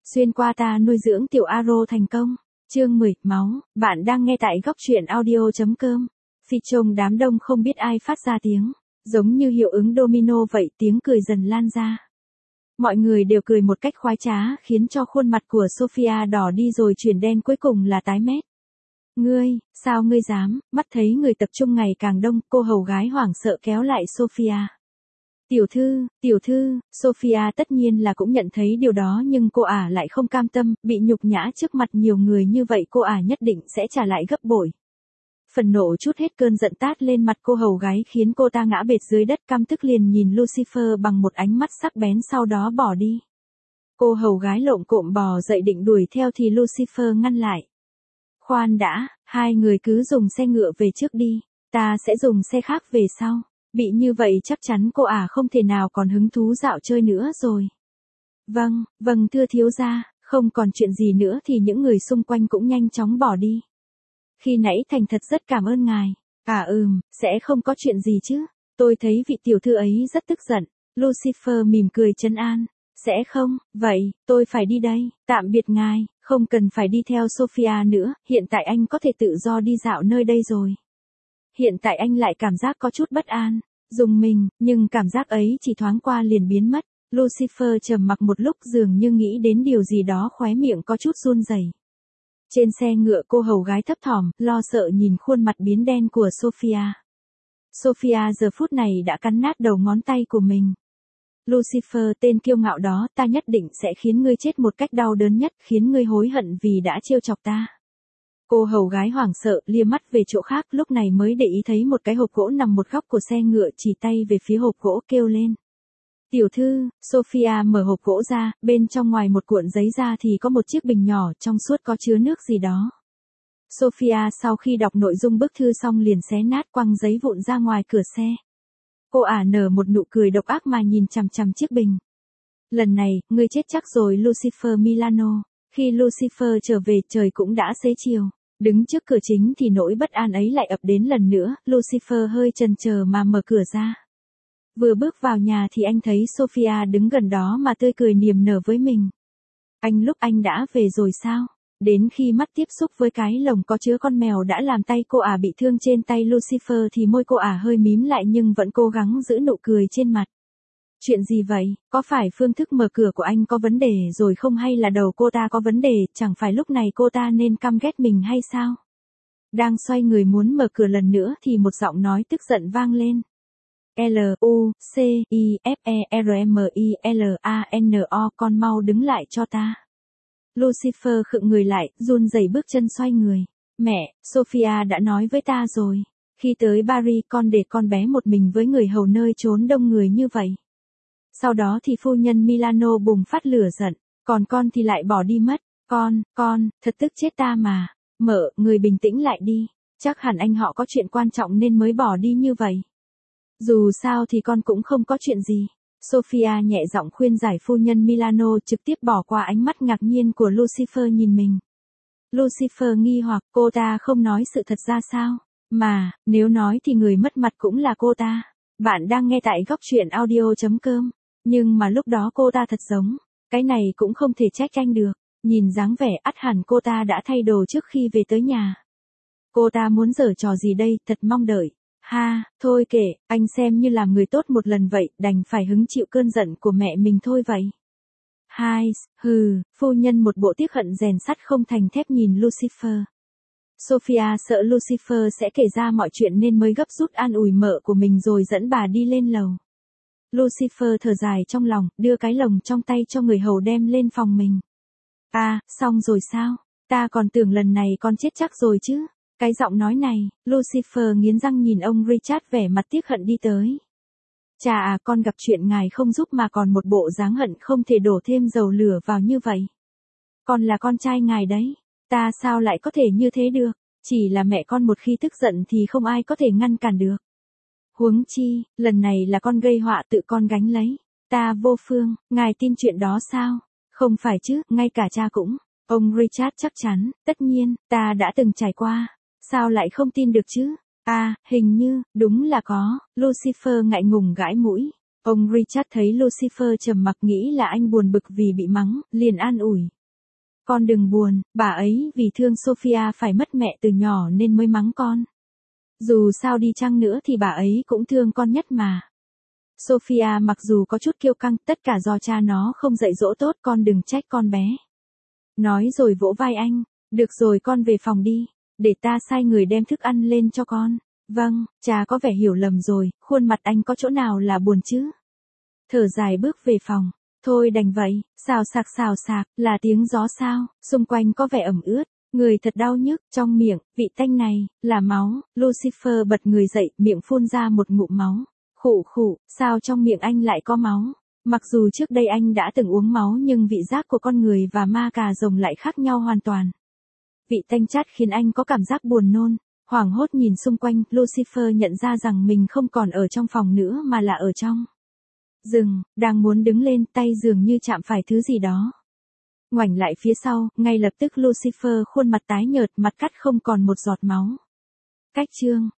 Xuyên qua ta nuôi dưỡng tiểu Aro thành công. Chương 10, máu, bạn đang nghe tại góc truyện audio.com. Phi trông đám đông không biết ai phát ra tiếng, giống như hiệu ứng domino vậy, tiếng cười dần lan ra. Mọi người đều cười một cách khoái trá khiến cho khuôn mặt của Sophia đỏ đi rồi chuyển đen, cuối cùng là tái mét. Ngươi, sao ngươi dám? Mắt thấy người tập trung ngày càng đông, cô hầu gái hoảng sợ kéo lại Sophia. Tiểu thư, Sophia tất nhiên là cũng nhận thấy điều đó, nhưng cô ả lại không cam tâm, bị nhục nhã trước mặt nhiều người như vậy cô ả nhất định sẽ trả lại gấp bội. Phần nộ chút hết cơn giận tát lên mặt cô hầu gái khiến cô ta ngã bệt dưới đất, căm tức liền nhìn Lucifer bằng một ánh mắt sắc bén, sau đó bỏ đi. Cô hầu gái lộm cộm bò dậy định đuổi theo thì Lucifer ngăn lại. Khoan đã, hai người cứ dùng xe ngựa về trước đi, ta sẽ dùng xe khác về sau. Bị như vậy chắc chắn cô ả không thể nào còn hứng thú dạo chơi nữa rồi. Vâng thưa thiếu gia, không còn chuyện gì nữa thì những người xung quanh cũng nhanh chóng bỏ đi. Khi nãy thành thật rất cảm ơn ngài. Sẽ không có chuyện gì chứ. Tôi thấy vị tiểu thư ấy rất tức giận. Lucifer mỉm cười trấn an. Sẽ không, vậy, tôi phải đi đây. Tạm biệt ngài, không cần phải đi theo Sophia nữa, hiện tại anh có thể tự do đi dạo nơi đây rồi. Hiện tại anh lại cảm giác có chút bất an, rùng mình, nhưng cảm giác ấy chỉ thoáng qua liền biến mất. Lucifer trầm mặc một lúc, dường như nghĩ đến điều gì đó, khóe miệng có chút run rẩy. Trên xe ngựa cô hầu gái thấp thỏm, lo sợ nhìn khuôn mặt biến đen của Sophia. Sophia giờ phút này đã cắn nát đầu ngón tay của mình. Lucifer, tên kiêu ngạo đó, ta nhất định sẽ khiến ngươi chết một cách đau đớn nhất, khiến ngươi hối hận vì đã trêu chọc ta. Cô hầu gái hoảng sợ, lia mắt về chỗ khác, lúc này mới để ý thấy một cái hộp gỗ nằm một góc của xe ngựa, chỉ tay về phía hộp gỗ kêu lên. Tiểu thư, Sophia mở hộp gỗ ra, bên trong ngoài một cuộn giấy ra thì có một chiếc bình nhỏ, trong suốt có chứa nước gì đó. Sophia sau khi đọc nội dung bức thư xong liền xé nát, quăng giấy vụn ra ngoài cửa xe. Cô ả nở một nụ cười độc ác mà nhìn chằm chằm chiếc bình. Lần này, ngươi chết chắc rồi Lucifer Milano. Khi Lucifer trở về trời cũng đã xế chiều. Đứng trước cửa chính thì nỗi bất an ấy lại ập đến lần nữa, Lucifer hơi chần chờ mà mở cửa ra. Vừa bước vào nhà thì anh thấy Sophia đứng gần đó mà tươi cười niềm nở với mình. Lúc anh đã về rồi sao? Đến khi mắt tiếp xúc với cái lồng có chứa con mèo đã làm tay cô ả bị thương trên tay Lucifer thì môi cô ả hơi mím lại nhưng vẫn cố gắng giữ nụ cười trên mặt. Chuyện gì vậy? Có phải phương thức mở cửa của anh có vấn đề rồi không, hay là đầu cô ta có vấn đề, chẳng phải lúc này cô ta nên căm ghét mình hay sao? Đang xoay người muốn mở cửa lần nữa thì một giọng nói tức giận vang lên. Lucifermilano, con mau đứng lại cho ta. Lucifer khựng người lại, run rẩy bước chân xoay người. Mẹ, Sophia đã nói với ta rồi. Khi tới Paris con để con bé một mình với người hầu nơi trốn đông người như vậy. Sau đó thì phu nhân Milano bùng phát lửa giận, còn con thì lại bỏ đi mất. Con, thật tức chết ta mà. Mợ, người bình tĩnh lại đi. Chắc hẳn anh họ có chuyện quan trọng nên mới bỏ đi như vậy. Dù sao thì con cũng không có chuyện gì. Sophia nhẹ giọng khuyên giải phu nhân Milano trực tiếp bỏ qua ánh mắt ngạc nhiên của Lucifer nhìn mình. Lucifer nghi hoặc, cô ta không nói sự thật ra sao? Mà, nếu nói thì người mất mặt cũng là cô ta. Bạn đang nghe tại góc truyện audio.com. Nhưng mà lúc đó cô ta thật giống. Cái này cũng không thể trách anh được. Nhìn dáng vẻ ắt hẳn cô ta đã thay đồ trước khi về tới nhà. Cô ta muốn giở trò gì đây, thật mong đợi. Thôi kệ, anh xem như làm người tốt một lần vậy, đành phải hứng chịu cơn giận của mẹ mình thôi vậy. Phu nhân một bộ tiếc hận rèn sắt không thành thép nhìn Lucifer. Sophia sợ Lucifer sẽ kể ra mọi chuyện nên mới gấp rút an ủi mợ của mình rồi dẫn bà đi lên lầu. Lucifer thở dài trong lòng, đưa cái lồng trong tay cho người hầu đem lên phòng mình. Xong rồi sao? Ta còn tưởng lần này con chết chắc rồi chứ. Cái giọng nói này, Lucifer nghiến răng nhìn ông Richard vẻ mặt tiếc hận đi tới. Chà, con gặp chuyện ngài không giúp mà còn một bộ dáng hận không thể đổ thêm dầu lửa vào như vậy. Con là con trai ngài đấy, ta sao lại có thể như thế được, chỉ là mẹ con một khi tức giận thì không ai có thể ngăn cản được. Huống chi, lần này là con gây họa tự con gánh lấy, ta vô phương, ngài tin chuyện đó sao? Không phải chứ, ngay cả cha cũng. Ông Richard chắc chắn, tất nhiên, ta đã từng trải qua. Sao lại không tin được chứ? Hình như, đúng là có. Lucifer ngại ngùng gãi mũi. Ông Richard thấy Lucifer trầm mặc nghĩ là anh buồn bực vì bị mắng, liền an ủi. Con đừng buồn, bà ấy vì thương Sophia phải mất mẹ từ nhỏ nên mới mắng con. Dù sao đi chăng nữa thì bà ấy cũng thương con nhất mà. Sophia mặc dù có chút kiêu căng, tất cả do cha nó không dạy dỗ tốt, con đừng trách con bé. Nói rồi vỗ vai anh, được rồi con về phòng đi, để ta sai người đem thức ăn lên cho con. Vâng, cha có vẻ hiểu lầm rồi, khuôn mặt anh có chỗ nào là buồn chứ. Thở dài bước về phòng, thôi đành vậy, xào sạc, là tiếng gió sao, xung quanh có vẻ ẩm ướt, người thật đau nhức, trong miệng, vị tanh này, là máu, Lucifer bật người dậy, miệng phun ra một ngụm máu. Khụ, sao trong miệng anh lại có máu? Mặc dù trước đây anh đã từng uống máu nhưng vị giác của con người và ma cà rồng lại khác nhau hoàn toàn. Vị tanh chát khiến anh có cảm giác buồn nôn, hoảng hốt nhìn xung quanh, Lucifer nhận ra rằng mình không còn ở trong phòng nữa mà là ở trong rừng, đang muốn đứng lên, tay dường như chạm phải thứ gì đó. Ngoảnh lại phía sau, ngay lập tức Lucifer khuôn mặt tái nhợt, mặt cắt không còn một giọt máu. Cách chương